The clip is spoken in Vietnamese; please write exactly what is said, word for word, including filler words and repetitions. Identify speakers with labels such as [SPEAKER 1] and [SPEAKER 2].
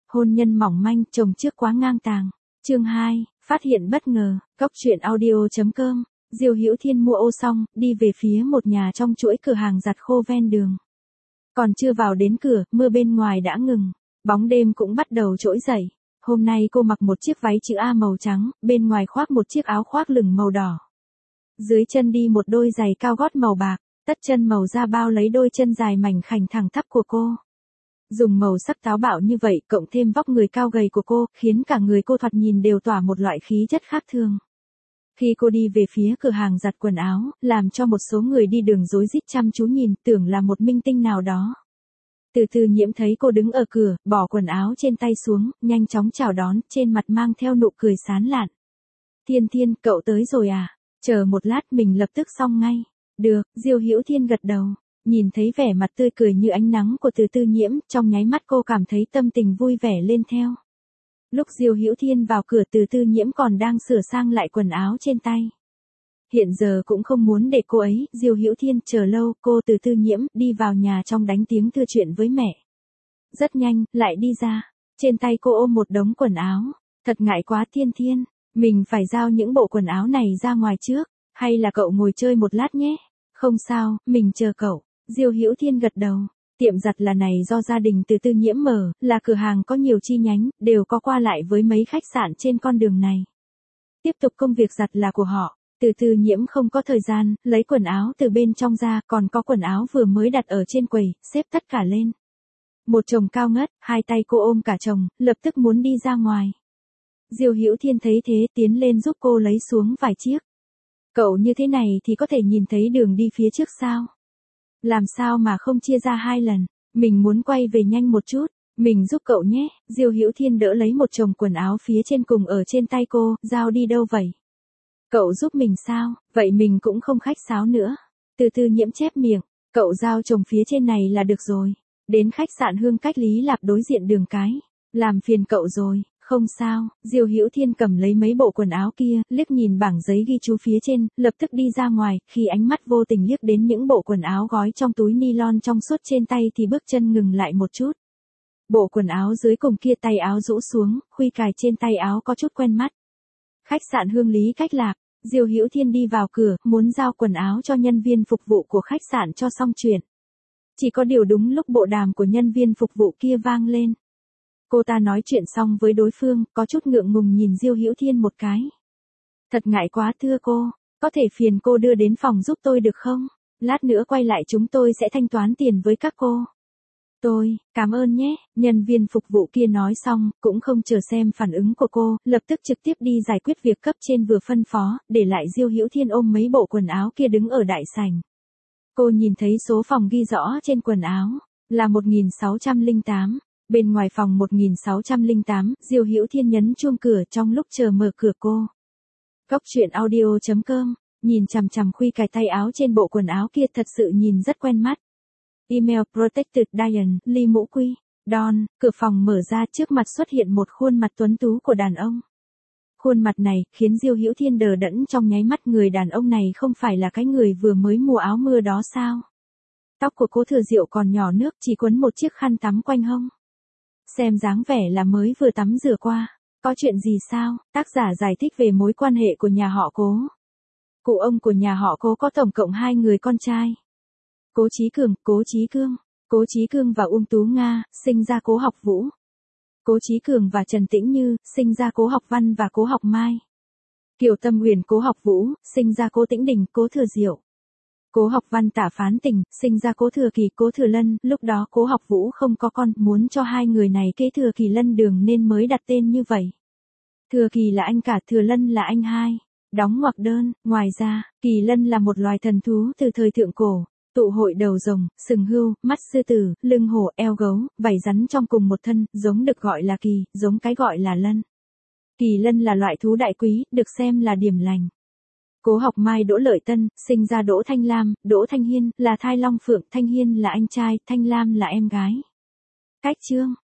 [SPEAKER 1] Hôn nhân mỏng manh, chồng trước quá ngang tàng. Chương hai, phát hiện bất ngờ. Cốc truyện audio chấm com. Diêu Hữu Thiên mua ô xong, đi về phía một nhà trong chuỗi cửa hàng giặt khô ven đường. Còn chưa vào đến cửa, mưa bên ngoài đã ngừng. Bóng đêm cũng bắt đầu trỗi dậy. Hôm nay cô mặc một chiếc váy chữ A màu trắng, bên ngoài khoác một chiếc áo khoác lửng màu đỏ. Dưới chân đi một đôi giày cao gót màu bạc, tất chân màu da bao lấy đôi chân dài mảnh khảnh thẳng tắp của cô. Dùng màu sắc táo bạo như vậy cộng thêm vóc người cao gầy của cô, khiến cả người cô thoạt nhìn đều tỏa một loại khí chất khác thường. Khi cô đi về phía cửa hàng giặt quần áo, làm cho một số người đi đường rối rít chăm chú nhìn, tưởng là một minh tinh nào đó. Từ từ Nhiễm thấy cô đứng ở cửa, bỏ quần áo trên tay xuống, nhanh chóng chào đón, trên mặt mang theo nụ cười sán lạn. Thiên Thiên, cậu tới rồi à? Chờ một lát mình lập tức xong ngay. Được, Diêu Hữu Thiên gật đầu. Nhìn thấy vẻ mặt tươi cười như ánh nắng của Từ Từ Nhiễm, trong nháy mắt cô cảm thấy tâm tình vui vẻ lên theo. Lúc Diêu Hữu Thiên vào cửa, Từ Từ Nhiễm còn đang sửa sang lại quần áo trên tay. Hiện giờ cũng không muốn để cô ấy, Diêu Hữu Thiên chờ lâu, cô Từ Từ Nhiễm đi vào nhà trong đánh tiếng thưa chuyện với mẹ. Rất nhanh, lại đi ra. Trên tay cô ôm một đống quần áo. Thật ngại quá Thiên Thiên, mình phải giao những bộ quần áo này ra ngoài trước, hay là cậu ngồi chơi một lát nhé? Không sao, mình chờ cậu. Diêu Hữu Thiên gật đầu. Tiệm giặt là này do gia đình Từ Từ Nhiễm mở, là cửa hàng có nhiều chi nhánh, đều có qua lại với mấy khách sạn trên con đường này. Tiếp tục công việc giặt là của họ. Từ Từ Nhiễm không có thời gian, lấy quần áo từ bên trong ra, còn có quần áo vừa mới đặt ở trên quầy, xếp tất cả lên. Một chồng cao ngất, hai tay cô ôm cả chồng, lập tức muốn đi ra ngoài. Diêu Hữu Thiên thấy thế tiến lên giúp cô lấy xuống vài chiếc. Cậu như thế này thì có thể nhìn thấy đường đi phía trước sao? Làm sao mà không chia ra hai lần? Mình muốn quay về nhanh một chút, mình giúp cậu nhé. Diêu Hữu Thiên đỡ lấy một chồng quần áo phía trên cùng ở trên tay cô, giao đi đâu vậy? Cậu giúp mình sao? Vậy mình cũng không khách sáo nữa. Từ Từ Nhiễm chép miệng, cậu giao chồng phía trên này là được rồi. Đến khách sạn Hương Cách Lý Lạp đối diện đường cái. Làm phiền cậu rồi. Không sao. Diêu Hữu Thiên cầm lấy mấy bộ quần áo kia, liếc nhìn bảng giấy ghi chú phía trên, lập tức đi ra ngoài. Khi ánh mắt vô tình liếc đến những bộ quần áo gói trong túi nylon trong suốt trên tay thì bước chân ngừng lại một chút. Bộ quần áo dưới cùng kia tay áo rũ xuống, khuy cài trên tay áo có chút quen mắt. Khách sạn Hương Lý Cách Lạc. Diêu Hữu Thiên đi vào cửa, muốn giao quần áo cho nhân viên phục vụ của khách sạn cho xong chuyện. Chỉ có điều đúng lúc bộ đàm của nhân viên phục vụ kia vang lên. Cô ta nói chuyện xong với đối phương, có chút ngượng ngùng nhìn Diêu Hữu Thiên một cái. Thật ngại quá thưa cô, có thể phiền cô đưa đến phòng giúp tôi được không? Lát nữa quay lại chúng tôi sẽ thanh toán tiền với các cô. Tôi, cảm ơn nhé, nhân viên phục vụ kia nói xong, cũng không chờ xem phản ứng của cô, lập tức trực tiếp đi giải quyết việc cấp trên vừa phân phó, để lại Diêu Hữu Thiên ôm mấy bộ quần áo kia đứng ở đại sảnh. Cô nhìn thấy số phòng ghi rõ trên quần áo, là một nghìn sáu trăm lẻ tám, bên ngoài phòng một nghìn sáu trăm lẻ tám, Diêu Hữu Thiên nhấn chuông cửa trong lúc chờ mở cửa cô. Cốc truyện audio chấm com, nhìn chằm chằm khuy cài tay áo trên bộ quần áo kia thật sự nhìn rất quen mắt. Email Protected Diane, Ly Mũ Quy, Don, cửa phòng mở ra trước mặt xuất hiện một khuôn mặt tuấn tú của đàn ông. Khuôn mặt này khiến Diêu Hữu Thiên đờ đẫn trong nháy mắt, người đàn ông này không phải là cái người vừa mới mua áo mưa đó sao? Tóc của Cố Thừa Diệu còn nhỏ nước, chỉ quấn một chiếc khăn tắm quanh hông. Xem dáng vẻ là mới vừa tắm rửa qua. Có chuyện gì sao? Tác giả giải thích về mối quan hệ của nhà họ Cố. Cụ ông của nhà họ Cố có tổng cộng hai người con trai. Cố Chí Cường, Cố Chí Cương, Cố Chí Cương và Uông Tú Nga, sinh ra Cố Học Vũ. Cố Chí Cường và Trần Tĩnh Như, sinh ra Cố Học Văn và Cố Học Mai. Kiều Tâm Huyền, Cố Học Vũ, sinh ra Cố Tĩnh Đình, Cố Thừa Diệu. Cố Học Văn Tả Phán Tình, sinh ra Cố Thừa Kỳ, Cố Thừa Lân, lúc đó Cố Học Vũ không có con, muốn cho hai người này kế thừa Kỳ Lân đường nên mới đặt tên như vậy. Thừa Kỳ là anh cả, Thừa Lân là anh hai. Đóng ngoặc đơn, ngoài ra, Kỳ Lân là một loài thần thú từ thời thượng cổ. Tụ hội đầu rồng, sừng hươu, mắt sư tử, lưng hổ, eo gấu, vảy rắn trong cùng một thân, giống được gọi là kỳ, giống cái gọi là lân. Kỳ lân là loại thú đại quý, được xem là điểm lành. Cố Học Mai Đỗ Lợi Tân, sinh ra Đỗ Thanh Lam, Đỗ Thanh Hiên, là thai long phượng, Thanh Hiên là anh trai, Thanh Lam là em gái. Cách chương,